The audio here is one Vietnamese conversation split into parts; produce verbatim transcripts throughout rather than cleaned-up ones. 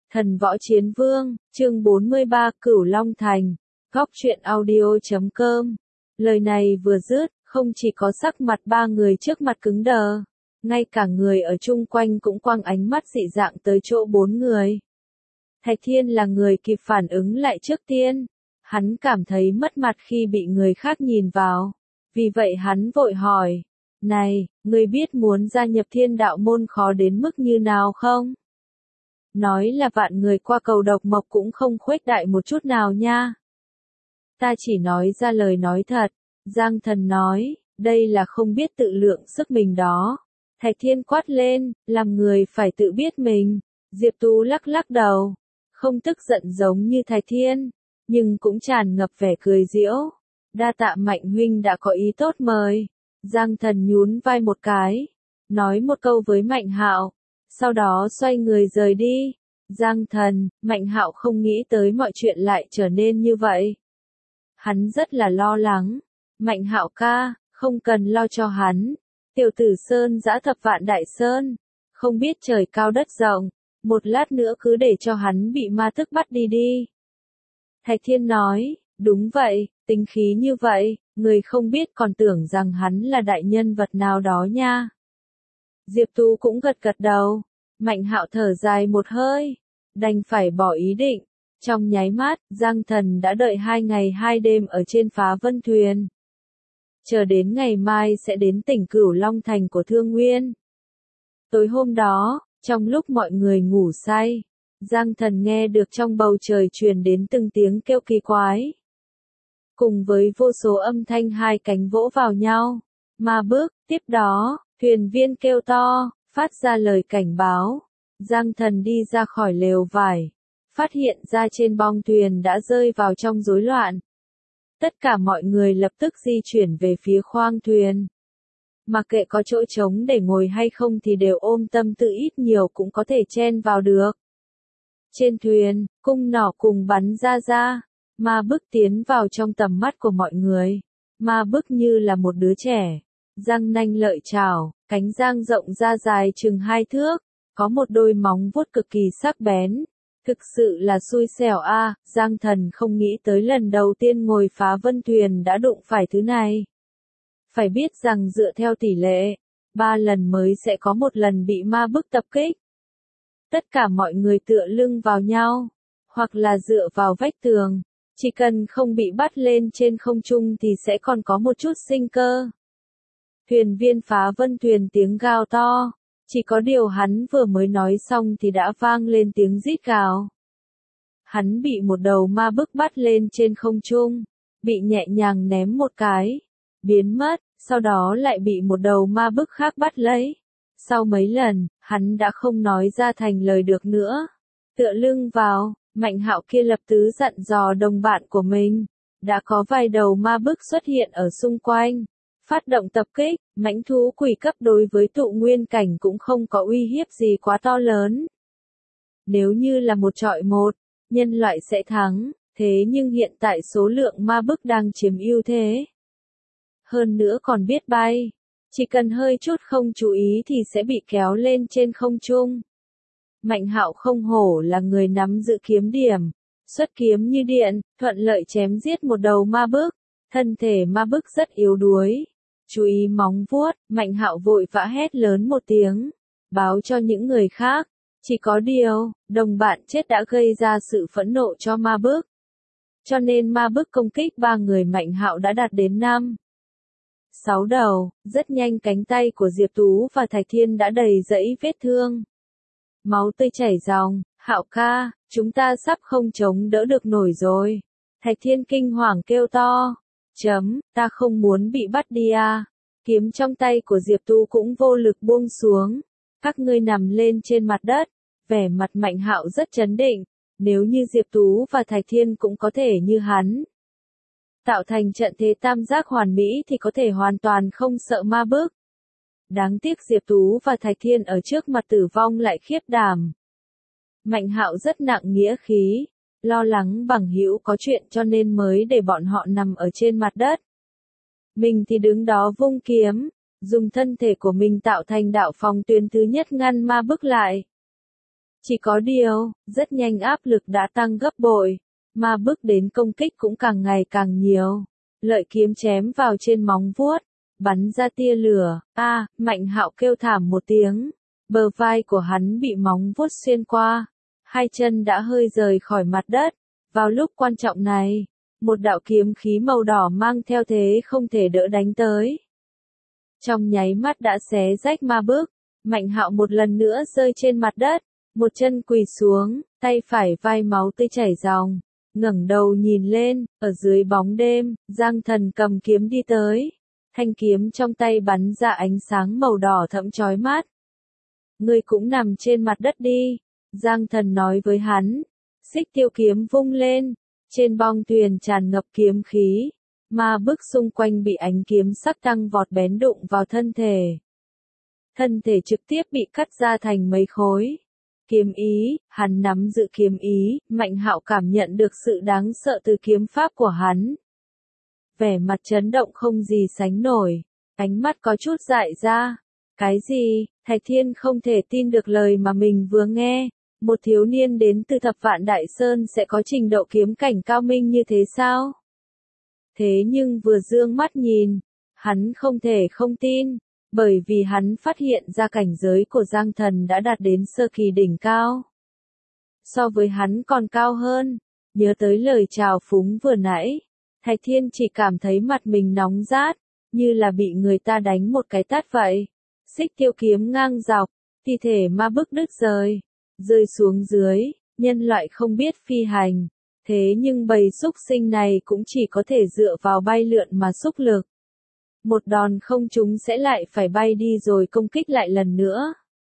Thần Võ Chiến Vương, chương bốn mươi ba Cửu Long Thành, góc truyện audio chấm com. Lời này vừa dứt, không chỉ có sắc mặt ba người trước mặt cứng đờ, ngay cả người ở chung quanh cũng quăng ánh mắt dị dạng tới chỗ bốn người. Thạch Thiên là người kịp phản ứng lại trước tiên, hắn cảm thấy mất mặt khi bị người khác nhìn vào, vì vậy hắn vội hỏi, này, ngươi biết muốn gia nhập Thiên Đạo môn khó đến mức như nào không? Nói là vạn người qua cầu độc mộc cũng không khuếch đại một chút nào nha. Ta chỉ nói ra lời nói thật, Giang Thần nói, đây là không biết tự lượng sức mình đó. Thạch Thiên quát lên, làm người phải tự biết mình. Diệp Tú lắc lắc đầu, không tức giận giống như Thạch Thiên, nhưng cũng tràn ngập vẻ cười giễu. Đa tạ Mạnh huynh đã có ý tốt mời. Giang Thần nhún vai một cái, nói một câu với Mạnh Hạo, sau đó xoay người rời đi. Giang Thần, Mạnh Hạo không nghĩ tới mọi chuyện lại trở nên như vậy. Hắn rất là lo lắng. Mạnh Hạo ca, không cần lo cho hắn. Tiểu tử Sơn giã thập vạn đại sơn, không biết trời cao đất rộng, một lát nữa cứ để cho hắn bị ma thức bắt đi đi. Thạch Thiên nói, đúng vậy, tính khí như vậy, người không biết còn tưởng rằng hắn là đại nhân vật nào đó nha. Diệp Tú cũng gật gật đầu. Mạnh Hạo thở dài một hơi, đành phải bỏ ý định. Trong nháy mắt, Giang Thần đã đợi hai ngày hai đêm ở trên Phá Vân Thuyền. Chờ đến ngày mai sẽ đến tỉnh Cửu Long Thành của Thương Nguyên. Tối hôm đó, trong lúc mọi người ngủ say, Giang Thần nghe được trong bầu trời truyền đến từng tiếng kêu kỳ quái. Cùng với vô số âm thanh hai cánh vỗ vào nhau, ma bước, tiếp đó, thuyền viên kêu to, phát ra lời cảnh báo. Giang Thần đi ra khỏi lều vải, phát hiện ra trên bong thuyền đã rơi vào trong rối loạn. Tất cả mọi người lập tức di chuyển về phía khoang thuyền. Mặc kệ có chỗ trống để ngồi hay không thì đều ôm tâm tự ít nhiều cũng có thể chen vào được. Trên thuyền, cung nỏ cùng bắn ra ra, ma bức tiến vào trong tầm mắt của mọi người. Ma bức như là một đứa trẻ, răng nanh lợi chảo, cánh giang rộng ra dài chừng hai thước, có một đôi móng vuốt cực kỳ sắc bén. Thực sự là xui xẻo a, à, Giang Thần không nghĩ tới lần đầu tiên ngồi Phá Vân Thuyền đã đụng phải thứ này. Phải biết rằng dựa theo tỷ lệ, ba lần mới sẽ có một lần bị ma bức tập kích. Tất cả mọi người tựa lưng vào nhau, hoặc là dựa vào vách tường, chỉ cần không bị bắt lên trên không trung thì sẽ còn có một chút sinh cơ. Thuyền viên Phá Vân Thuyền tiếng gào to. Chỉ có điều hắn vừa mới nói xong thì đã vang lên tiếng rít gào. Hắn bị một đầu ma bức bắt lên trên không trung, bị nhẹ nhàng ném một cái, biến mất, sau đó lại bị một đầu ma bức khác bắt lấy. Sau mấy lần, hắn đã không nói ra thành lời được nữa. Tựa lưng vào, Mạnh Hạo kia lập tức dặn dò đồng bạn của mình. Đã có vài đầu ma bức xuất hiện ở xung quanh. Phát động tập kích, mãnh thú quỷ cấp đối với tụ nguyên cảnh cũng không có uy hiếp gì quá to lớn. Nếu như là một trọi một, nhân loại sẽ thắng, thế nhưng hiện tại số lượng ma bức đang chiếm ưu thế. Hơn nữa còn biết bay, chỉ cần hơi chút không chú ý thì sẽ bị kéo lên trên không trung. Mạnh Hạo không hổ là người nắm giữ kiếm điểm, xuất kiếm như điện, thuận lợi chém giết một đầu ma bức, thân thể ma bức rất yếu đuối. Chú ý móng vuốt, Mạnh Hạo vội vã hét lớn một tiếng, báo cho những người khác. Chỉ có điều, đồng bạn chết đã gây ra sự phẫn nộ cho ma bức. Cho nên ma bức công kích ba người Mạnh Hạo đã đạt đến năm. Sáu đầu, rất nhanh cánh tay của Diệp Tú và Thạch Thiên đã đầy dẫy vết thương. Máu tươi chảy ròng, Hạo ca, chúng ta sắp không chống đỡ được nổi rồi. Thạch Thiên kinh hoàng kêu to. Chấm, ta không muốn bị bắt đi à. Kiếm trong tay của Diệp Tú cũng vô lực buông xuống. Các ngươi nằm lên trên mặt đất. Vẻ mặt Mạnh Hạo rất chấn định. Nếu như Diệp Tú và Thạch Thiên cũng có thể như hắn, tạo thành trận thế tam giác hoàn mỹ thì có thể hoàn toàn không sợ ma bức. Đáng tiếc Diệp Tú và Thạch Thiên ở trước mặt tử vong lại khiếp đảm. Mạnh Hạo rất nặng nghĩa khí. Lo lắng bằng hữu có chuyện cho nên mới để bọn họ nằm ở trên mặt đất. Mình thì đứng đó vung kiếm, dùng thân thể của mình tạo thành đạo phòng tuyến thứ nhất ngăn ma bức lại. Chỉ có điều, rất nhanh áp lực đã tăng gấp bội, ma bức đến công kích cũng càng ngày càng nhiều. Lợi kiếm chém vào trên móng vuốt, bắn ra tia lửa, a, Mạnh Hạo kêu thảm một tiếng, bờ vai của hắn bị móng vuốt xuyên qua, hai chân đã hơi rời khỏi mặt đất. Vào lúc quan trọng này, một đạo kiếm khí màu đỏ mang theo thế không thể đỡ đánh tới. Trong nháy mắt đã xé rách ma bức, Mạnh Hạo một lần nữa rơi trên mặt đất, một chân quỳ xuống, tay phải vai máu tươi chảy ròng, ngẩng đầu nhìn lên, ở dưới bóng đêm, Giang Thần cầm kiếm đi tới, thanh kiếm trong tay bắn ra ánh sáng màu đỏ thẫm chói mắt. Ngươi cũng nằm trên mặt đất đi, Giang Thần nói với hắn. Xích tiêu kiếm vung lên, trên bong thuyền tràn ngập kiếm khí, ma bức xung quanh bị ánh kiếm sắc tăng vọt bén đụng vào thân thể. Thân thể trực tiếp bị cắt ra thành mấy khối. Kiếm ý, hắn nắm giữ kiếm ý, Mạnh Hạo cảm nhận được sự đáng sợ từ kiếm pháp của hắn. Vẻ mặt chấn động không gì sánh nổi, ánh mắt có chút dại ra. Cái gì? Thạch Thiên không thể tin được lời mà mình vừa nghe. Một thiếu niên đến từ thập vạn Đại Sơn sẽ có trình độ kiếm cảnh cao minh như thế sao? Thế nhưng vừa dương mắt nhìn, hắn không thể không tin, bởi vì hắn phát hiện ra cảnh giới của Giang Thần đã đạt đến sơ kỳ đỉnh cao. So với hắn còn cao hơn, nhớ tới lời chào phúng vừa nãy, Thạch Thiên chỉ cảm thấy mặt mình nóng rát, như là bị người ta đánh một cái tát vậy. Xích tiêu kiếm ngang dọc, thi thể ma bức đứt rời. Rơi xuống dưới, nhân loại không biết phi hành, thế nhưng bầy súc sinh này cũng chỉ có thể dựa vào bay lượn mà xúc lực. Một đòn không trúng sẽ lại phải bay đi rồi công kích lại lần nữa.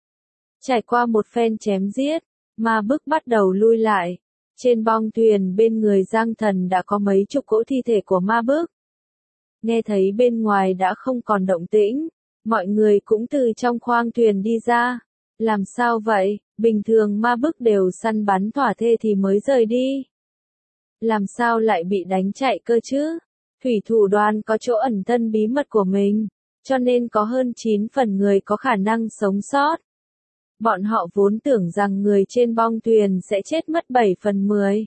Trải qua một phen chém giết, ma bức bắt đầu lui lại. Trên bong thuyền bên người Giang Thần đã có mấy chục cỗ thi thể của ma bức. Nghe thấy bên ngoài đã không còn động tĩnh, mọi người cũng từ trong khoang thuyền đi ra. Làm sao vậy? Bình thường ma bức đều săn bắn thỏa thê thì mới rời đi. Làm sao lại bị đánh chạy cơ chứ? Thủy thủ đoàn có chỗ ẩn thân bí mật của mình, cho nên có hơn chín phần người có khả năng sống sót. Bọn họ vốn tưởng rằng người trên bong thuyền sẽ chết mất bảy phần mười.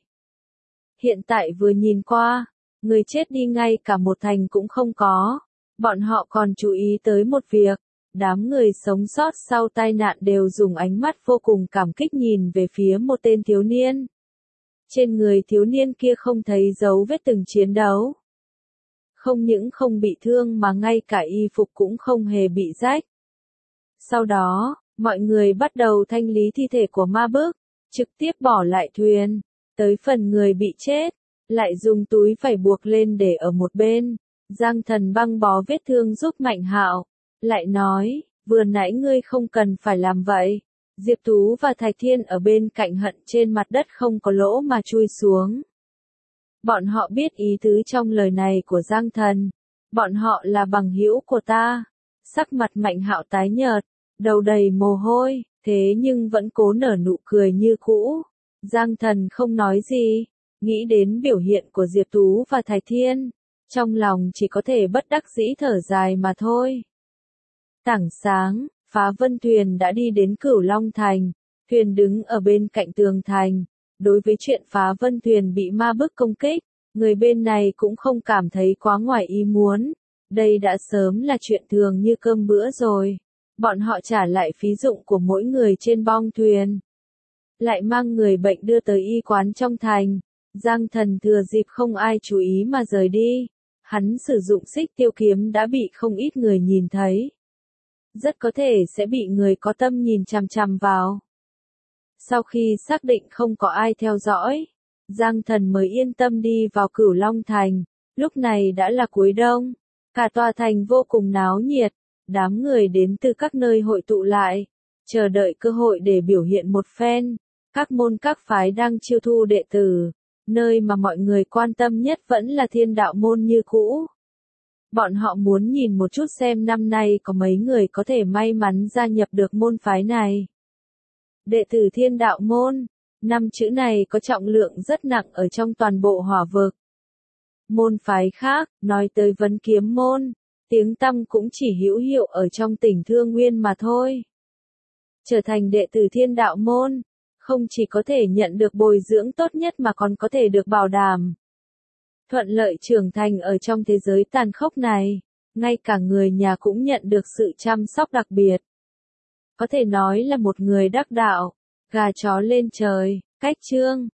Hiện tại vừa nhìn qua, người chết đi ngay cả một thành cũng không có. Bọn họ còn chú ý tới một việc. Đám người sống sót sau tai nạn đều dùng ánh mắt vô cùng cảm kích nhìn về phía một tên thiếu niên. Trên người thiếu niên kia không thấy dấu vết từng chiến đấu. Không những không bị thương mà ngay cả y phục cũng không hề bị rách. Sau đó, mọi người bắt đầu thanh lý thi thể của ma bức, trực tiếp bỏ lại thuyền. Tới phần người bị chết, lại dùng túi vải buộc lên để ở một bên. Giang Thần băng bó vết thương giúp Mạnh Hạo. Lại nói, vừa nãy ngươi không cần phải làm vậy. Diệp Tú và Thạch Thiên ở bên cạnh hận trên mặt đất không có lỗ mà chui xuống. Bọn họ biết ý tứ trong lời này của Giang Thần. Bọn họ là bằng hữu của ta. Sắc mặt Mạnh Hạo tái nhợt, đầu đầy mồ hôi, thế nhưng vẫn cố nở nụ cười như cũ. Giang Thần không nói gì, nghĩ đến biểu hiện của Diệp Tú và Thạch Thiên. Trong lòng chỉ có thể bất đắc dĩ thở dài mà thôi. Tảng sáng, Phá Vân thuyền đã đi đến Cửu Long Thành, thuyền đứng ở bên cạnh tường thành. Đối với chuyện Phá Vân thuyền bị ma bức công kích, người bên này cũng không cảm thấy quá ngoài ý muốn. Đây đã sớm là chuyện thường như cơm bữa rồi. Bọn họ trả lại phí dụng của mỗi người trên bong thuyền. Lại mang người bệnh đưa tới y quán trong thành. Giang Thần thừa dịp không ai chú ý mà rời đi. Hắn sử dụng xích tiêu kiếm đã bị không ít người nhìn thấy. Rất có thể sẽ bị người có tâm nhìn chằm chằm vào. Sau khi xác định không có ai theo dõi, Giang Thần mới yên tâm đi vào Cửu Long Thành. Lúc này đã là cuối đông, cả tòa thành vô cùng náo nhiệt, đám người đến từ các nơi hội tụ lại, chờ đợi cơ hội để biểu hiện một phen. Các môn các phái đang chiêu thu đệ tử, nơi mà mọi người quan tâm nhất vẫn là Thiên Đạo môn như cũ. Bọn họ muốn nhìn một chút xem năm nay có mấy người có thể may mắn gia nhập được môn phái này. Đệ tử Thiên Đạo môn, năm chữ này có trọng lượng rất nặng ở trong toàn bộ hỏa vực. Môn phái khác, nói tới Vấn Kiếm môn, tiếng tăm cũng chỉ hữu hiệu ở trong tỉnh Thương Nguyên mà thôi. Trở thành đệ tử Thiên Đạo môn, không chỉ có thể nhận được bồi dưỡng tốt nhất mà còn có thể được bảo đảm thuận lợi trưởng thành ở trong thế giới tàn khốc này. Ngay cả người nhà cũng nhận được sự chăm sóc đặc biệt. Có thể nói là một người đắc đạo, gà chó lên trời, cách chương.